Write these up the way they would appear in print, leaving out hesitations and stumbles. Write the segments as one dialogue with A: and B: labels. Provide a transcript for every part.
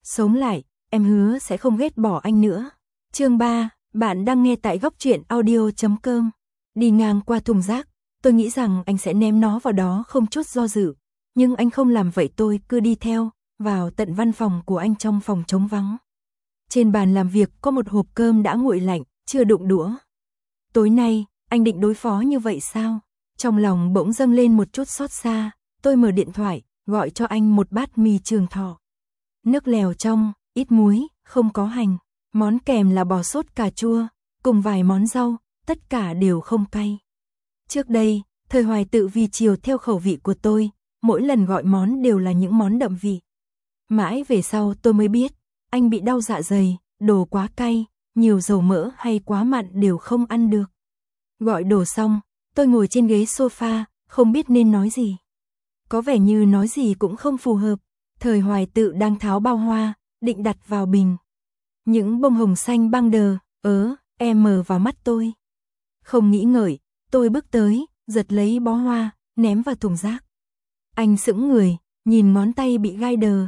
A: Sống lại, em hứa sẽ không ghét bỏ anh nữa. Chương 3, bạn đang nghe tại góc truyện audio.com. Đi ngang qua thùng rác, tôi nghĩ rằng anh sẽ ném nó vào đó không chút do dự. Nhưng anh không làm vậy, tôi cứ đi theo, vào tận văn phòng của anh trong phòng trống vắng. Trên bàn làm việc có một hộp cơm đã nguội lạnh, chưa đụng đũa. Tối nay, anh định đối phó như vậy sao? Trong lòng bỗng dâng lên một chút xót xa, tôi mở điện thoại, gọi cho anh một bát mì Trường Thọ. Nước lèo trong, ít muối, không có hành. Món kèm là bò sốt cà chua, cùng vài món rau, tất cả đều không cay. Trước đây, Thời Hoài Tự vì chiều theo khẩu vị của tôi, mỗi lần gọi món đều là những món đậm vị. Mãi về sau tôi mới biết, anh bị đau dạ dày, đồ quá cay, nhiều dầu mỡ hay quá mặn đều không ăn được. Gọi đồ xong, tôi ngồi trên ghế sofa, không biết nên nói gì. Có vẻ như nói gì cũng không phù hợp. Thời Hoài Tự đang tháo bao hoa, định đặt vào bình. Những bông hồng xanh băng đờ, mờ vào mắt tôi. Không nghĩ ngợi, tôi bước tới, giật lấy bó hoa, ném vào thùng rác. Anh sững người, nhìn ngón tay bị gai đờ,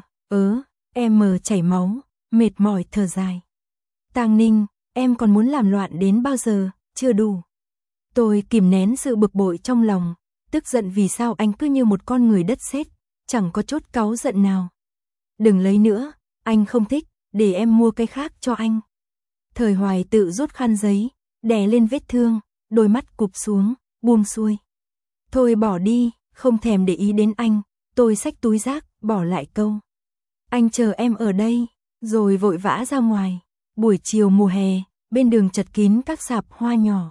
A: chảy máu, mệt mỏi thở dài. Tang Ninh, em còn muốn làm loạn đến bao giờ, chưa đủ. Tôi kìm nén sự bực bội trong lòng, tức giận vì sao anh cứ như một con người đất sét, chẳng có chút cáu giận nào. Đừng lấy nữa, anh không thích, để em mua cái khác cho anh. Thời Hoài Tự rút khăn giấy, đè lên vết thương, đôi mắt cụp xuống, buông xuôi. Thôi bỏ đi, không thèm để ý đến anh, tôi xách túi rác, bỏ lại câu. Anh chờ em ở đây, rồi vội vã ra ngoài. Buổi chiều mùa hè, bên đường chật kín các sạp hoa nhỏ.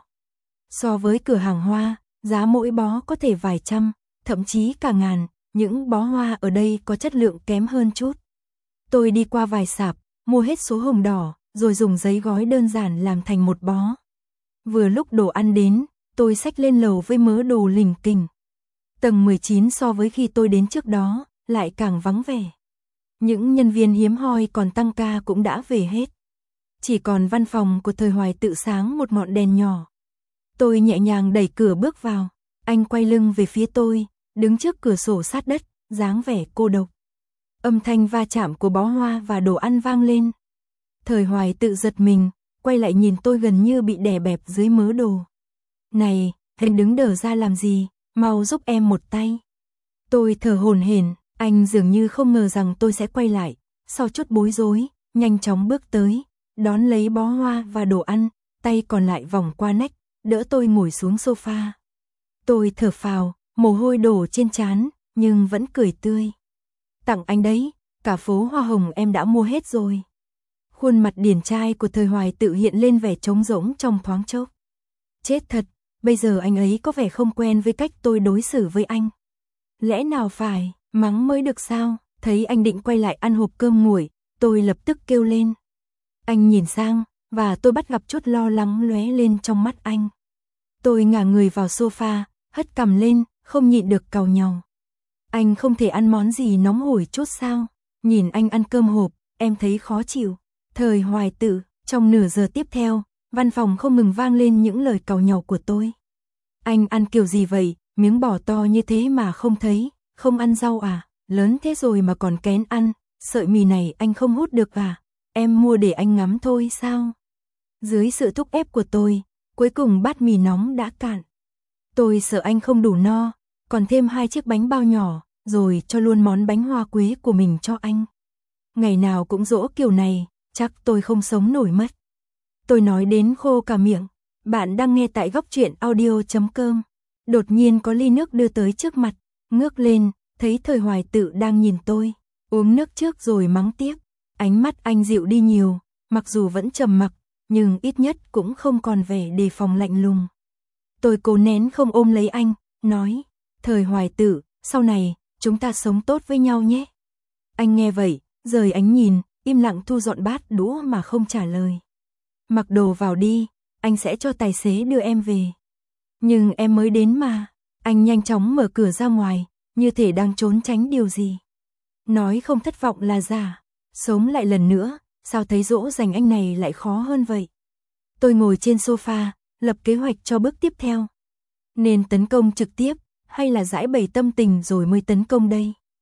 A: So với cửa hàng hoa, giá mỗi bó có thể vài trăm, thậm chí cả ngàn, những bó hoa ở đây có chất lượng kém hơn chút. Tôi đi qua vài sạp, mua hết số hồng đỏ, rồi dùng giấy gói đơn giản làm thành một bó. Vừa lúc đồ ăn đến, tôi xách lên lầu với mớ đồ lỉnh kỉnh. Tầng 19 so với khi tôi đến trước đó, lại càng vắng vẻ. Những nhân viên hiếm hoi còn tăng ca cũng đã về hết. Chỉ còn văn phòng của Thời Hoài Tự sáng một ngọn đèn nhỏ. Tôi nhẹ nhàng đẩy cửa bước vào, anh quay lưng về phía tôi, đứng trước cửa sổ sát đất, dáng vẻ cô độc. Âm thanh va chạm của bó hoa và đồ ăn vang lên. Thời Hoài Tự giật mình, quay lại nhìn tôi gần như bị đè bẹp dưới mớ đồ. Này, anh đứng đờ ra làm gì, mau giúp em một tay. Tôi thở hổn hển, anh dường như không ngờ rằng tôi sẽ quay lại, sau chút bối rối, nhanh chóng bước tới, đón lấy bó hoa và đồ ăn, tay còn lại vòng qua nách, đỡ tôi ngồi xuống sofa. Tôi thở phào, mồ hôi đổ trên trán, nhưng vẫn cười tươi. Tặng anh đấy, cả phố hoa hồng em đã mua hết rồi. Khuôn mặt điển trai của Thời Hoài Tự hiện lên vẻ trống rỗng trong thoáng chốc. Chết thật, bây giờ anh ấy có vẻ không quen với cách tôi đối xử với anh. Lẽ nào phải mắng mới được sao? Thấy anh định quay lại ăn hộp cơm nguội, tôi lập tức kêu lên. Anh nhìn sang, và tôi bắt gặp chút lo lắng lóe lên trong mắt anh. Tôi ngả người vào sofa, hất cằm lên, không nhịn được càu nhàu. Anh không thể ăn món gì nóng hổi chút sao? Nhìn anh ăn cơm hộp, em thấy khó chịu. Thời Hoài Tự, trong nửa giờ tiếp theo, văn phòng không ngừng vang lên những lời càu nhàu của tôi. Anh ăn kiểu gì vậy, miếng bò to như thế mà không thấy, không ăn rau à, lớn thế rồi mà còn kén ăn, sợi mì này anh không hút được à, em mua để anh ngắm thôi sao? Dưới sự thúc ép của tôi, cuối cùng bát mì nóng đã cạn. Tôi sợ anh không đủ no, còn thêm 2 chiếc bánh bao nhỏ, rồi cho luôn món bánh hoa quế của mình cho anh. Ngày nào cũng dỗ kiểu này, chắc tôi không sống nổi mất. Tôi nói đến khô cả miệng. Bạn đang nghe tại góc truyện audio.com. Đột nhiên có ly nước đưa tới trước mặt, ngước lên, thấy Thời Hoài Tự đang nhìn tôi, uống nước trước rồi mắng tiếp. Ánh mắt anh dịu đi nhiều, mặc dù vẫn trầm mặc, nhưng ít nhất cũng không còn vẻ đề phòng lạnh lùng. Tôi cố nén không ôm lấy anh, nói, Thời Hoài Tự, sau này, chúng ta sống tốt với nhau nhé. Anh nghe vậy, rời ánh nhìn, im lặng thu dọn bát đũa mà không trả lời. Mặc đồ vào đi, anh sẽ cho tài xế đưa em về. Nhưng em mới đến mà. Anh nhanh chóng mở cửa ra ngoài, như thể đang trốn tránh điều gì. Nói không thất vọng là giả. Sống lại lần nữa, sao thấy dỗ dành anh này lại khó hơn vậy? Tôi ngồi trên sofa, lập kế hoạch cho bước tiếp theo. Nên tấn công trực tiếp, hay là giải bày tâm tình rồi mới tấn công đây?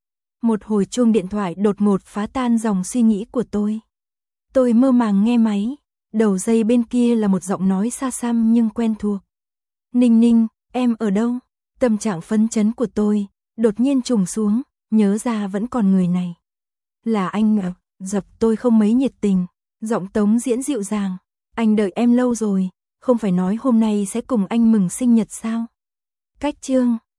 A: Một hồi chuông điện thoại đột ngột phá tan dòng suy nghĩ của tôi. Tôi mơ màng nghe máy, đầu dây bên kia là một giọng nói xa xăm nhưng quen thuộc. Ninh Ninh, em ở đâu? Tâm trạng phấn chấn của tôi đột nhiên trùng xuống, nhớ ra vẫn còn người này. Là anh à? Dập tôi không mấy nhiệt tình, giọng Tống Diễn dịu dàng. Anh đợi em lâu rồi, không phải nói hôm nay sẽ cùng anh mừng sinh nhật sao? Cách chương